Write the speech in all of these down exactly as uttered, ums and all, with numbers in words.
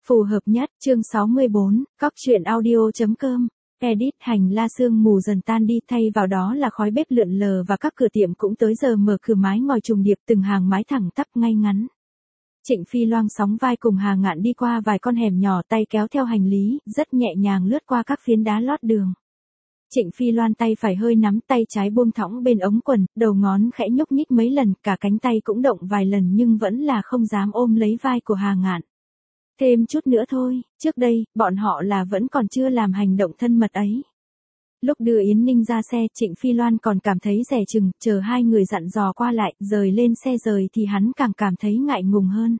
Phù hợp nhất, chương sáu mươi bốn, cóc truyện audio.com. Edit hành la sương mù dần tan đi, thay vào đó là khói bếp lượn lờ và các cửa tiệm cũng tới giờ mở cửa, mái ngói trùng điệp, từng hàng mái thẳng tắp ngay ngắn. Trịnh Phi Loan sóng vai cùng Hà Ngạn đi qua vài con hẻm nhỏ, tay kéo theo hành lý, rất nhẹ nhàng lướt qua các phiến đá lót đường. Trịnh Phi Loan tay phải hơi nắm, tay trái buông thõng bên ống quần, đầu ngón khẽ nhúc nhích mấy lần, cả cánh tay cũng động vài lần nhưng vẫn là không dám ôm lấy vai của Hà Ngạn. Thêm chút nữa thôi, trước đây, bọn họ là vẫn còn chưa làm hành động thân mật ấy. Lúc đưa Yến Ninh ra xe, Trịnh Phi Loan còn cảm thấy dè chừng, chờ hai người dặn dò qua lại, rời lên xe rời thì hắn càng cảm thấy ngại ngùng hơn.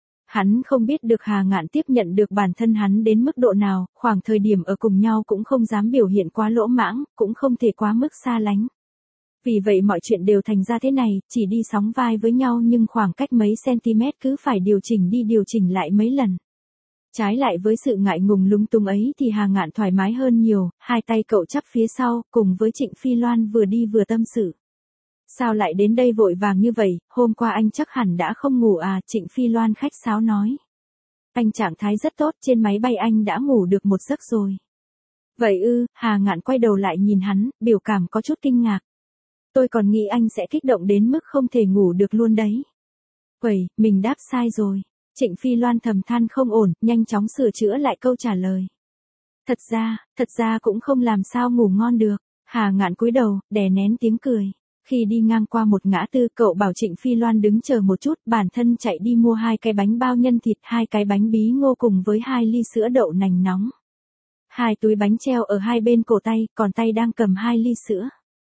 Hắn không biết được Hà Ngạn tiếp nhận được bản thân hắn đến mức độ nào, khoảng thời điểm ở cùng nhau cũng không dám biểu hiện quá lỗ mãng, cũng không thể quá mức xa lánh. Vì vậy mọi chuyện đều thành ra thế này, chỉ đi sóng vai với nhau nhưng khoảng cách mấy cm cứ phải điều chỉnh đi điều chỉnh lại mấy lần. Trái lại với sự ngại ngùng lung tung ấy thì Hà Ngạn thoải mái hơn nhiều, hai tay cậu chắp phía sau, cùng với Trịnh Phi Loan vừa đi vừa tâm sự. Sao lại đến đây vội vàng như vậy, hôm qua anh chắc hẳn đã không ngủ à, Trịnh Phi Loan khách sáo nói. Anh trạng thái rất tốt, trên máy bay anh đã ngủ được một giấc rồi. Vậy ư, Hà Ngạn quay đầu lại nhìn hắn, biểu cảm có chút kinh ngạc. Tôi còn nghĩ anh sẽ kích động đến mức không thể ngủ được luôn đấy. Vậy, mình đáp sai rồi. Trịnh Phi Loan thầm than không ổn, nhanh chóng sửa chữa lại câu trả lời. Thật ra, thật ra cũng không làm sao ngủ ngon được. Hà Ngạn cúi đầu, đè nén tiếng cười. Khi đi ngang qua một ngã tư, cậu bảo Trịnh Phi Loan đứng chờ một chút, bản thân chạy đi mua hai cái bánh bao nhân thịt, hai cái bánh bí ngô cùng với hai ly sữa đậu nành nóng. Hai túi bánh treo ở hai bên cổ tay, còn tay đang cầm hai ly sữa.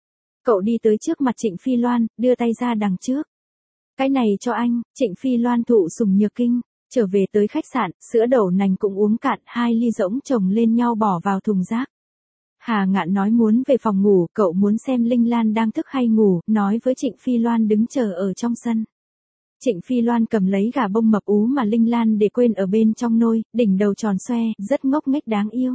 Cậu đi tới trước mặt Trịnh Phi Loan, đưa tay ra đằng trước. Cái này cho anh, Trịnh Phi Loan thụ sủng nhược kinh. Trở về tới khách sạn, sữa đậu nành cũng uống cạn, hai ly rỗng chồng lên nhau bỏ vào thùng rác. Hà Ngạn nói muốn về phòng ngủ, cậu muốn xem Linh Lan đang thức hay ngủ, nói với Trịnh Phi Loan đứng chờ ở trong sân. Trịnh Phi Loan cầm lấy gà bông mập ú mà Linh Lan để quên ở bên trong nôi, đỉnh đầu tròn xoe, rất ngốc nghếch đáng yêu.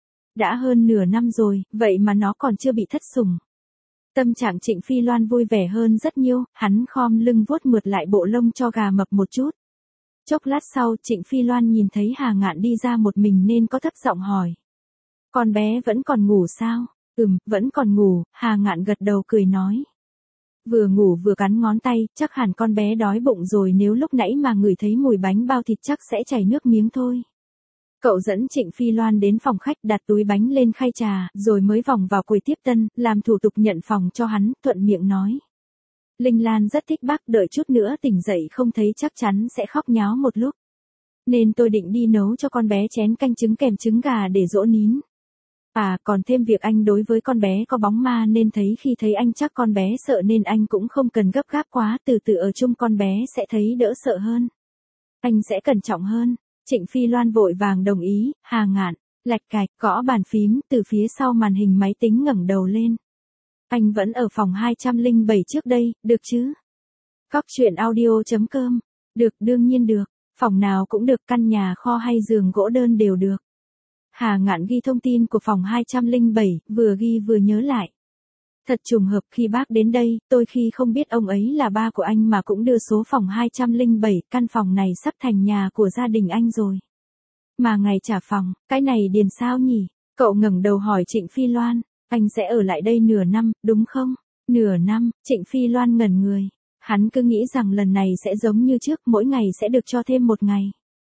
Đã hơn nửa năm rồi, vậy mà nó còn chưa bị thất sủng. Tâm trạng Trịnh Phi Loan vui vẻ hơn rất nhiều, hắn khom lưng vuốt mượt lại bộ lông cho gà mập một chút. Chốc lát sau, Trịnh Phi Loan nhìn thấy Hà Ngạn đi ra một mình nên có thấp giọng hỏi. Con bé vẫn còn ngủ sao? Ừm, vẫn còn ngủ, Hà Ngạn gật đầu cười nói. Vừa ngủ vừa cắn ngón tay, chắc hẳn con bé đói bụng rồi, nếu lúc nãy mà ngửi thấy mùi bánh bao thịt chắc sẽ chảy nước miếng thôi. Cậu dẫn Trịnh Phi Loan đến phòng khách, đặt túi bánh lên khay trà, rồi mới vòng vào quầy tiếp tân, làm thủ tục nhận phòng cho hắn, thuận miệng nói. Linh Lan rất thích bác, đợi chút nữa tỉnh dậy không thấy chắc chắn sẽ khóc nháo một lúc. Nên tôi định đi nấu cho con bé chén canh trứng kèm trứng gà để dỗ nín. À, còn thêm việc anh đối với con bé có bóng ma nên thấy khi thấy anh chắc con bé sợ nên anh cũng không cần gấp gáp quá, từ từ ở chung con bé sẽ thấy đỡ sợ hơn. Anh sẽ cẩn trọng hơn. Trịnh Phi Loan vội vàng đồng ý, Hà Ngạn, lạch cạch, gõ bàn phím, từ phía sau màn hình máy tính ngẩng đầu lên. Anh vẫn ở phòng hai trăm lẻ bảy trước đây, được chứ? Cóc truyện audio.com. Được, đương nhiên được. Phòng nào cũng được, căn nhà kho hay giường gỗ đơn đều được. Hà Ngạn ghi thông tin của phòng hai trăm lẻ bảy, vừa ghi vừa nhớ lại. Thật trùng hợp, khi bác đến đây, tôi khi không biết ông ấy là ba của anh mà cũng đưa số phòng hai trăm lẻ bảy, căn phòng này sắp thành nhà của gia đình anh rồi. Mà ngày trả phòng, cái này điền sao nhỉ? Cậu ngẩng đầu hỏi Trịnh Phi Loan, anh sẽ ở lại đây nửa năm, đúng không? Nửa năm, Trịnh Phi Loan ngẩn người. Hắn cứ nghĩ rằng lần này sẽ giống như trước, mỗi ngày sẽ được cho thêm một ngày.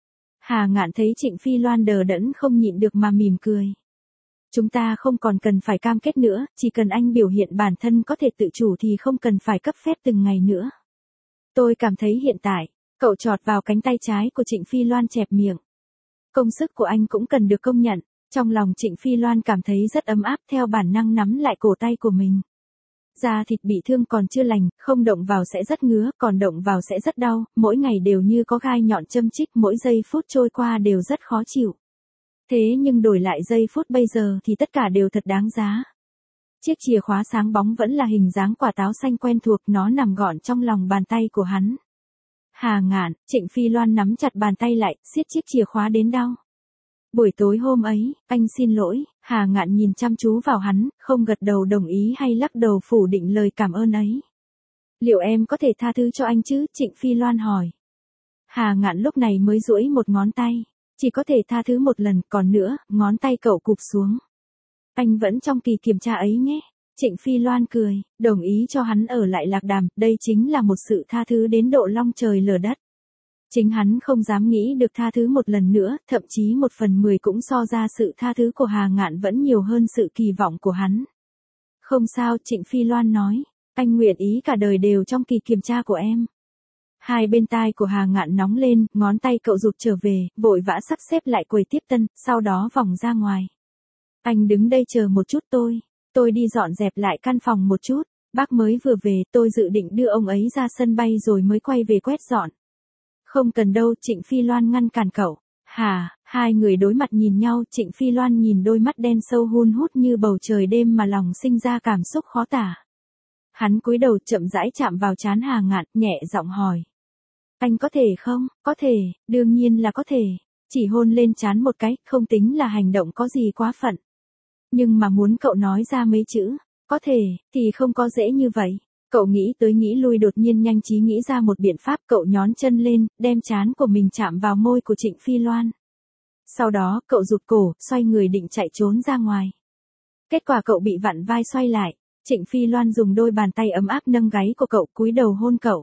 Hà Ngạn thấy Trịnh Phi Loan đờ đẫn không nhịn được mà mỉm cười. Chúng ta không còn cần phải cam kết nữa, chỉ cần anh biểu hiện bản thân có thể tự chủ thì không cần phải cấp phép từng ngày nữa. Tôi cảm thấy hiện tại, cậu chọt vào cánh tay trái của Trịnh Phi Loan chẹp miệng. Công sức của anh cũng cần được công nhận. Trong lòng Trịnh Phi Loan cảm thấy rất ấm áp, theo bản năng nắm lại cổ tay của mình. Da thịt bị thương còn chưa lành, không động vào sẽ rất ngứa, còn động vào sẽ rất đau, mỗi ngày đều như có gai nhọn châm chích, mỗi giây phút trôi qua đều rất khó chịu. Thế nhưng đổi lại giây phút bây giờ thì tất cả đều thật đáng giá. Chiếc chìa khóa sáng bóng vẫn là hình dáng quả táo xanh quen thuộc, nó nằm gọn trong lòng bàn tay của hắn. Hà Ngạn, Trịnh Phi Loan nắm chặt bàn tay lại, siết chiếc chìa khóa đến đau. Buổi tối hôm ấy, anh xin lỗi, Hà Ngạn nhìn chăm chú vào hắn, không gật đầu đồng ý hay lắc đầu phủ định lời cảm ơn ấy. Liệu em có thể tha thứ cho anh chứ? Trịnh Phi Loan hỏi. Hà Ngạn lúc này mới duỗi một ngón tay. Chỉ có thể tha thứ một lần, còn nữa, ngón tay cậu cụp xuống. Anh vẫn trong kỳ kiểm tra ấy nhé. Trịnh Phi Loan cười, đồng ý cho hắn ở lại Lạc Đàm, đây chính là một sự tha thứ đến độ long trời lở đất. Chính hắn không dám nghĩ được tha thứ một lần nữa, thậm chí một phần mười cũng so ra sự tha thứ của Hà Ngạn vẫn nhiều hơn sự kỳ vọng của hắn. Không sao, Trịnh Phi Loan nói, anh nguyện ý cả đời đều trong kỳ kiểm tra của em. Hai bên tai của Hà Ngạn nóng lên, ngón tay cậu rụt trở về, vội vã sắp xếp lại quầy tiếp tân, sau đó vòng ra ngoài. Anh đứng đây chờ một chút tôi, tôi đi dọn dẹp lại căn phòng một chút, bác mới vừa về, tôi dự định đưa ông ấy ra sân bay rồi mới quay về quét dọn. Không cần đâu, Trịnh Phi Loan ngăn cản cậu. Hà, hai người đối mặt nhìn nhau, Trịnh Phi Loan nhìn đôi mắt đen sâu hun hút như bầu trời đêm mà lòng sinh ra cảm xúc khó tả. Hắn cúi đầu chậm rãi chạm vào trán Hà Ngạn, nhẹ giọng hỏi. Anh có thể không? Có thể, đương nhiên là có thể. Chỉ hôn lên trán một cái, không tính là hành động có gì quá phận. Nhưng mà muốn cậu nói ra mấy chữ, có thể, thì không có dễ như vậy. Cậu nghĩ tới nghĩ lui đột nhiên nhanh trí nghĩ ra một biện pháp, cậu nhón chân lên, đem trán của mình chạm vào môi của Trịnh Phi Loan. Sau đó, cậu rụt cổ, xoay người định chạy trốn ra ngoài. Kết quả cậu bị vặn vai xoay lại, Trịnh Phi Loan dùng đôi bàn tay ấm áp nâng gáy của cậu, cúi đầu hôn cậu.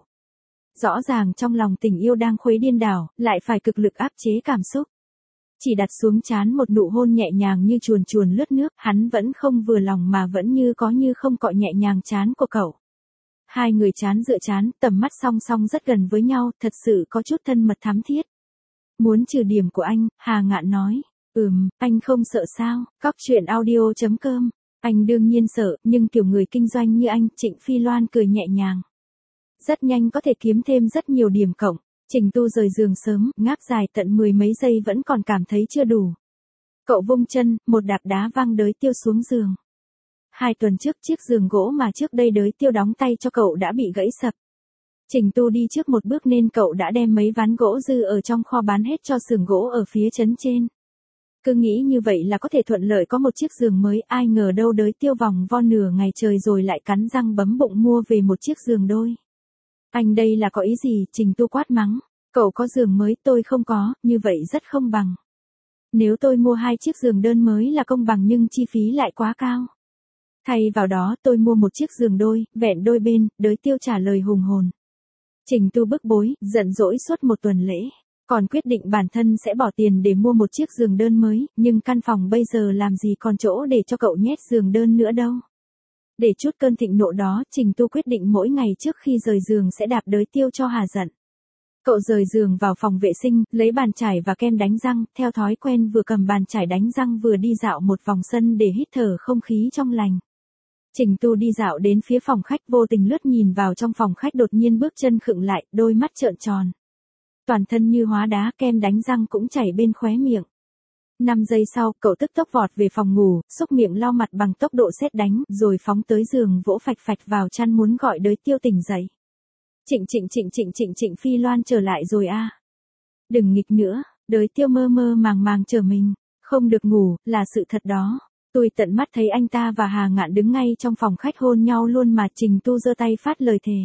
Rõ ràng trong lòng tình yêu đang khuấy điên đảo, lại phải cực lực áp chế cảm xúc. Chỉ đặt xuống trán một nụ hôn nhẹ nhàng như chuồn chuồn lướt nước, hắn vẫn không vừa lòng mà vẫn như có như không cọ nhẹ nhàng trán của cậu. Hai người trán dựa trán, tầm mắt song song rất gần với nhau, thật sự có chút thân mật thắm thiết. Muốn trừ điểm của anh, Hà Ngạn nói. Ừm, anh không sợ sao? Cóc truyện audio chấm com. Anh đương nhiên sợ, nhưng kiểu người kinh doanh như anh, Trịnh Phi Loan cười nhẹ nhàng. Rất nhanh có thể kiếm thêm rất nhiều điểm cộng. Trình Tu rời giường sớm, ngáp dài tận mười mấy giây vẫn còn cảm thấy chưa đủ. Cậu vung chân, một đạp đá văng Đới Tiêu xuống giường. Hai tuần trước chiếc giường gỗ mà trước đây Đới Tiêu đóng tay cho cậu đã bị gãy sập. Trình Tu đi trước một bước nên cậu đã đem mấy ván gỗ dư ở trong kho bán hết cho xưởng gỗ ở phía trấn trên. Cứ nghĩ như vậy là có thể thuận lợi có một chiếc giường mới, ai ngờ đâu Đới Tiêu vòng vo nửa ngày trời rồi lại cắn răng bấm bụng mua về một chiếc giường đôi. Anh đây là có ý gì? Trình Tu quát mắng. Cậu có giường mới, tôi không có, như vậy rất không bằng. Nếu tôi mua hai chiếc giường đơn mới là công bằng nhưng chi phí lại quá cao. Thay vào đó tôi mua một chiếc giường đôi, vẹn đôi bên, Đới Tiêu trả lời hùng hồn. Trình Tu bức bối, giận dỗi suốt một tuần lễ. Còn quyết định bản thân sẽ bỏ tiền để mua một chiếc giường đơn mới, nhưng căn phòng bây giờ làm gì còn chỗ để cho cậu nhét giường đơn nữa đâu. Để chút cơn thịnh nộ đó, Trình Tu quyết định mỗi ngày trước khi rời giường sẽ đạp Đới Tiêu cho hà giận. Cậu rời giường vào phòng vệ sinh, lấy bàn chải và kem đánh răng, theo thói quen vừa cầm bàn chải đánh răng vừa đi dạo một vòng sân để hít thở không khí trong lành. Trình Tu đi dạo đến phía phòng khách, vô tình lướt nhìn vào trong phòng khách, đột nhiên bước chân khựng lại, đôi mắt trợn tròn. Toàn thân như hóa đá, kem đánh răng cũng chảy bên khóe miệng. Năm giây sau, cậu tức tốc vọt về phòng ngủ, xúc miệng lau mặt bằng tốc độ sét đánh, rồi phóng tới giường vỗ phạch phạch vào chăn muốn gọi Đới Tiêu tỉnh dậy. Trịnh trịnh trịnh trịnh trịnh trịnh Phi Loan trở lại rồi à? Đừng nghịch nữa, Đới Tiêu mơ mơ màng màng trở mình, không được ngủ, là sự thật đó. Tôi tận mắt thấy anh ta và Hà Ngạn đứng ngay trong phòng khách hôn nhau luôn mà. Trình Tu giơ tay phát lời thề.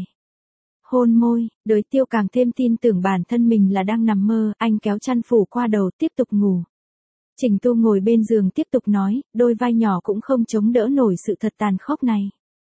Hôn môi, Đới Tiêu càng thêm tin tưởng bản thân mình là đang nằm mơ, anh kéo chăn phủ qua đầu tiếp tục ngủ. Trình Tu ngồi bên giường tiếp tục nói, đôi vai nhỏ cũng không chống đỡ nổi sự thật tàn khốc này.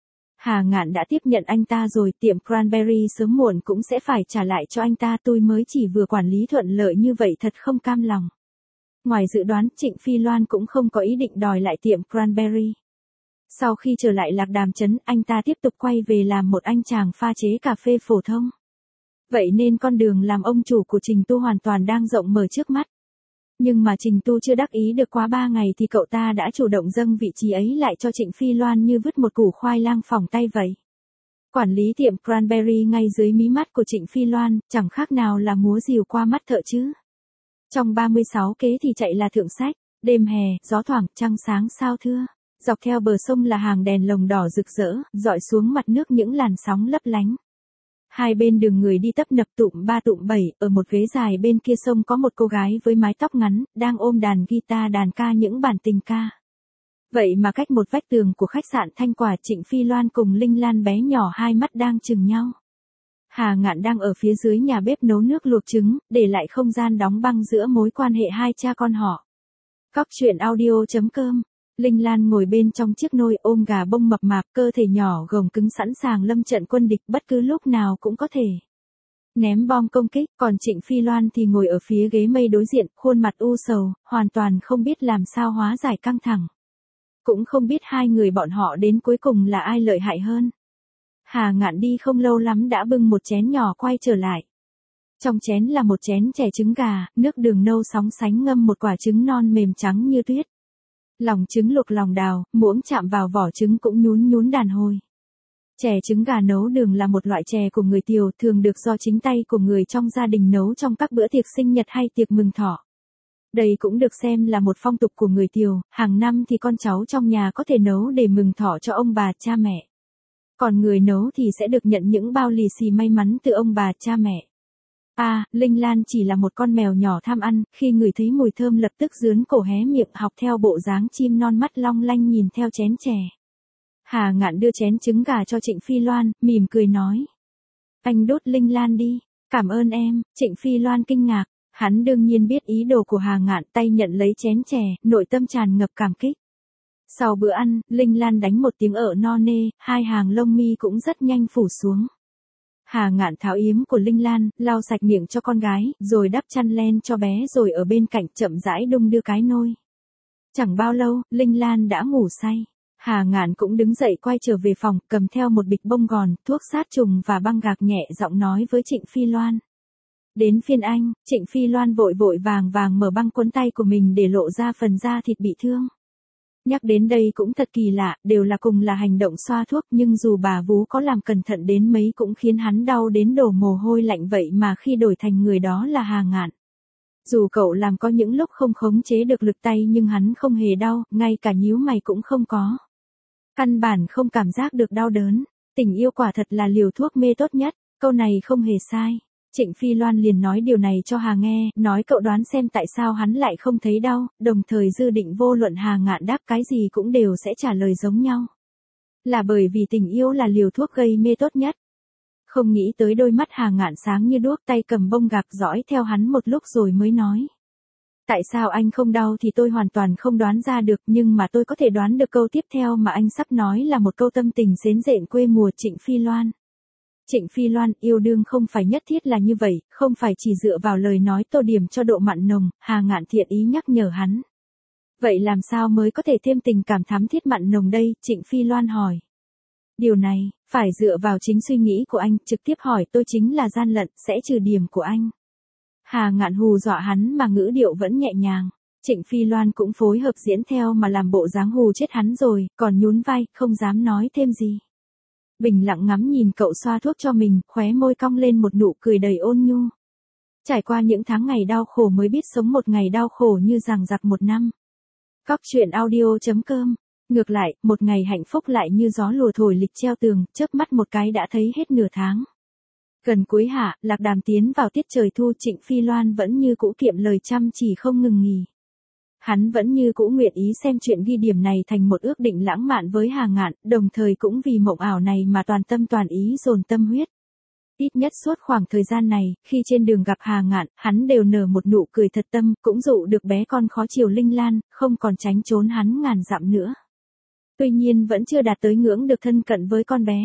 Hà Ngạn đã tiếp nhận anh ta rồi, tiệm Cranberry sớm muộn cũng sẽ phải trả lại cho anh ta, tôi mới chỉ vừa quản lý thuận lợi như vậy thật không cam lòng. Ngoài dự đoán, Trịnh Phi Loan cũng không có ý định đòi lại tiệm Cranberry. Sau khi trở lại Lạc Đàm trấn, anh ta tiếp tục quay về làm một anh chàng pha chế cà phê phổ thông. Vậy nên con đường làm ông chủ của Trình Tu hoàn toàn đang rộng mở trước mắt. Nhưng mà Trình Tu chưa đắc ý được quá ba ngày thì cậu ta đã chủ động dâng vị trí ấy lại cho Trịnh Phi Loan như vứt một củ khoai lang phỏng tay vậy. Quản lý tiệm Cranberry ngay dưới mí mắt của Trịnh Phi Loan, chẳng khác nào là múa rìu qua mắt thợ chứ. Trong ba mươi sáu kế thì chạy là thượng sách, đêm hè, gió thoảng, trăng sáng sao thưa. Dọc theo bờ sông là hàng đèn lồng đỏ rực rỡ, dọi xuống mặt nước những làn sóng lấp lánh. Hai bên đường người đi tấp nập tụm ba tụm bảy, ở một ghế dài bên kia sông có một cô gái với mái tóc ngắn, đang ôm đàn guitar đàn ca những bản tình ca. Vậy mà cách một vách tường của khách sạn Thanh Quả, Trịnh Phi Loan cùng Linh Lan bé nhỏ hai mắt đang chừng nhau. Hà Ngạn đang ở phía dưới nhà bếp nấu nước luộc trứng, để lại không gian đóng băng giữa mối quan hệ hai cha con họ. Cóc truyện audio.com. Linh Lan ngồi bên trong chiếc nôi ôm gà bông mập mạp, cơ thể nhỏ gồng cứng sẵn sàng lâm trận quân địch, bất cứ lúc nào cũng có thể ném bom công kích, còn Trịnh Phi Loan thì ngồi ở phía ghế mây đối diện, khuôn mặt u sầu, hoàn toàn không biết làm sao hóa giải căng thẳng. Cũng không biết hai người bọn họ đến cuối cùng là ai lợi hại hơn. Hà Ngạn đi không lâu lắm đã bưng một chén nhỏ quay trở lại. Trong chén là một chén chè trứng gà, nước đường nâu sóng sánh ngâm một quả trứng non mềm trắng như tuyết. Lòng trứng luộc lòng đào, muỗng chạm vào vỏ trứng cũng nhún nhún đàn hồi. Chè trứng gà nấu đường là một loại chè của người Tiều, thường được do chính tay của người trong gia đình nấu trong các bữa tiệc sinh nhật hay tiệc mừng thọ. Đây cũng được xem là một phong tục của người Tiều, hàng năm thì con cháu trong nhà có thể nấu để mừng thọ cho ông bà cha mẹ. Còn người nấu thì sẽ được nhận những bao lì xì may mắn từ ông bà cha mẹ. À, Linh Lan chỉ là một con mèo nhỏ tham ăn, khi ngửi thấy mùi thơm lập tức dướn cổ hé miệng học theo bộ dáng chim non mắt long lanh nhìn theo chén chè. Hà Ngạn đưa chén trứng gà cho Trịnh Phi Loan, mỉm cười nói. Anh đốt Linh Lan đi, cảm ơn em. Trịnh Phi Loan kinh ngạc, hắn đương nhiên biết ý đồ của Hà Ngạn, tay nhận lấy chén chè, nội tâm tràn ngập cảm kích. Sau bữa ăn, Linh Lan đánh một tiếng ợ no nê, hai hàng lông mi cũng rất nhanh phủ xuống. Hà Ngạn tháo yếm của Linh Lan, lau sạch miệng cho con gái, rồi đắp chăn len cho bé rồi ở bên cạnh chậm rãi đung đưa cái nôi. Chẳng bao lâu, Linh Lan đã ngủ say. Hà Ngạn cũng đứng dậy quay trở về phòng, cầm theo một bịch bông gòn, thuốc sát trùng và băng gạc nhẹ giọng nói với Trịnh Phi Loan. Đến phiên anh. Trịnh Phi Loan vội vội vàng vàng mở băng quấn tay của mình để lộ ra phần da thịt bị thương. Nhắc đến đây cũng thật kỳ lạ, đều là cùng là hành động xoa thuốc nhưng dù bà vú có làm cẩn thận đến mấy cũng khiến hắn đau đến đổ mồ hôi lạnh vậy mà khi đổi thành người đó là Hà Ngạn. Dù cậu làm có những lúc không khống chế được lực tay nhưng hắn không hề đau, ngay cả nhíu mày cũng không có. Căn bản không cảm giác được đau đớn, tình yêu quả thật là liều thuốc mê tốt nhất, câu này không hề sai. Trịnh Phi Loan liền nói điều này cho Hà nghe, nói cậu đoán xem tại sao hắn lại không thấy đau, đồng thời dự định vô luận Hà Ngạn đáp cái gì cũng đều sẽ trả lời giống nhau. Là bởi vì tình yêu là liều thuốc gây mê tốt nhất. Không nghĩ tới đôi mắt Hà Ngạn sáng như đuốc, tay cầm bông gạc dõi theo hắn một lúc rồi mới nói. Tại sao anh không đau thì tôi hoàn toàn không đoán ra được, nhưng mà tôi có thể đoán được câu tiếp theo mà anh sắp nói là một câu tâm tình xến rện quê mùa. Trịnh Phi Loan. Trịnh Phi Loan, yêu đương không phải nhất thiết là như vậy, không phải chỉ dựa vào lời nói tô điểm cho độ mặn nồng, Hà Ngạn thiện ý nhắc nhở hắn. Vậy làm sao mới có thể thêm tình cảm thắm thiết mặn nồng đây? Trịnh Phi Loan hỏi. Điều này, phải dựa vào chính suy nghĩ của anh, trực tiếp hỏi tôi chính là gian lận, sẽ trừ điểm của anh. Hà Ngạn hù dọa hắn mà ngữ điệu vẫn nhẹ nhàng. Trịnh Phi Loan cũng phối hợp diễn theo mà làm bộ dáng hù chết hắn rồi, còn nhún vai, không dám nói thêm gì. Bình lặng ngắm nhìn cậu xoa thuốc cho mình, khóe môi cong lên một nụ cười đầy ôn nhu. Trải qua những tháng ngày đau khổ mới biết sống một ngày đau khổ như dằng dặc một năm. Cóc truyện audio.com. Ngược lại, một ngày hạnh phúc lại như gió lùa thổi lịch treo tường, chớp mắt một cái đã thấy hết nửa tháng. Gần cuối hạ, Lạc Đàm tiến vào tiết trời thu, Trịnh Phi Loan vẫn như cũ kiệm lời chăm chỉ không ngừng nghỉ. Hắn vẫn như cũ nguyện ý xem chuyện ghi điểm này thành một ước định lãng mạn với Hà Ngạn, đồng thời cũng vì mộng ảo này mà toàn tâm toàn ý dồn tâm huyết. Ít nhất suốt khoảng thời gian này, khi trên đường gặp Hà Ngạn, hắn đều nở một nụ cười thật tâm, cũng dụ được bé con khó chiều Linh Lan, không còn tránh trốn hắn ngàn dặm nữa. Tuy nhiên vẫn chưa đạt tới ngưỡng được thân cận với con bé.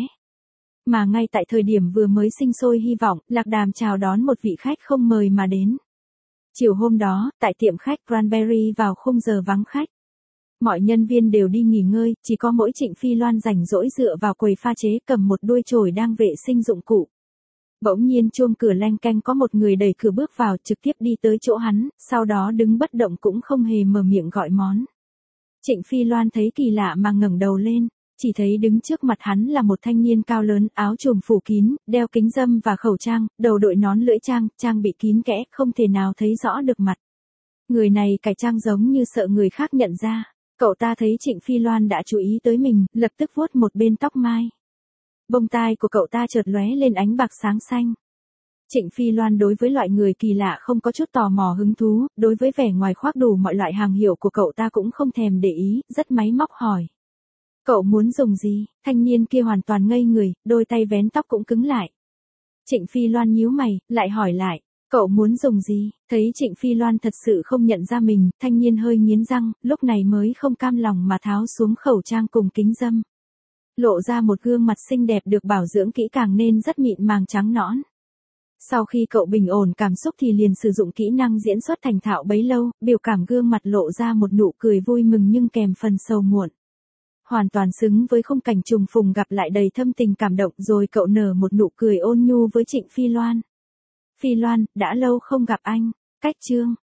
Mà ngay tại thời điểm vừa mới sinh sôi hy vọng, Lạc Đàm chào đón một vị khách không mời mà đến. Chiều hôm đó, tại tiệm khách Cranberry vào khung giờ vắng khách. Mọi nhân viên đều đi nghỉ ngơi, chỉ có mỗi Trịnh Phi Loan rảnh rỗi dựa vào quầy pha chế cầm một đuôi chổi đang vệ sinh dụng cụ. Bỗng nhiên chuông cửa leng keng, có một người đẩy cửa bước vào trực tiếp đi tới chỗ hắn, sau đó đứng bất động cũng không hề mở miệng gọi món. Trịnh Phi Loan thấy kỳ lạ mà ngẩng đầu lên, chỉ thấy đứng trước mặt hắn là một thanh niên cao lớn, áo trùm phủ kín, đeo kính râm và khẩu trang, đầu đội nón lưỡi trang, trang bị kín kẽ, không thể nào thấy rõ được mặt. Người này cải trang giống như sợ người khác nhận ra. Cậu ta thấy Trịnh Phi Loan đã chú ý tới mình, lập tức vuốt một bên tóc mai. Bông tai của cậu ta chợt lóe lên ánh bạc sáng xanh. Trịnh Phi Loan đối với loại người kỳ lạ không có chút tò mò hứng thú, đối với vẻ ngoài khoác đủ mọi loại hàng hiệu của cậu ta cũng không thèm để ý, rất máy móc hỏi. Cậu muốn dùng gì? Thanh niên kia hoàn toàn ngây người, đôi tay vén tóc cũng cứng lại. Trịnh Phi Loan nhíu mày, lại hỏi lại, cậu muốn dùng gì? Thấy Trịnh Phi Loan thật sự không nhận ra mình, Thanh Niên hơi nghiến răng, lúc này mới không cam lòng mà tháo xuống khẩu trang cùng kính râm. Lộ ra một gương mặt xinh đẹp được bảo dưỡng kỹ càng nên rất mịn màng trắng nõn. Sau khi cậu bình ổn cảm xúc thì liền sử dụng kỹ năng diễn xuất thành thạo bấy lâu, biểu cảm gương mặt lộ ra một nụ cười vui mừng nhưng kèm phần sầu muộn. Hoàn toàn xứng với khung cảnh trùng phùng gặp lại đầy thâm tình cảm động, rồi cậu nở một nụ cười ôn nhu với Trịnh Phi Loan. Phi Loan, đã lâu không gặp anh. Cách chương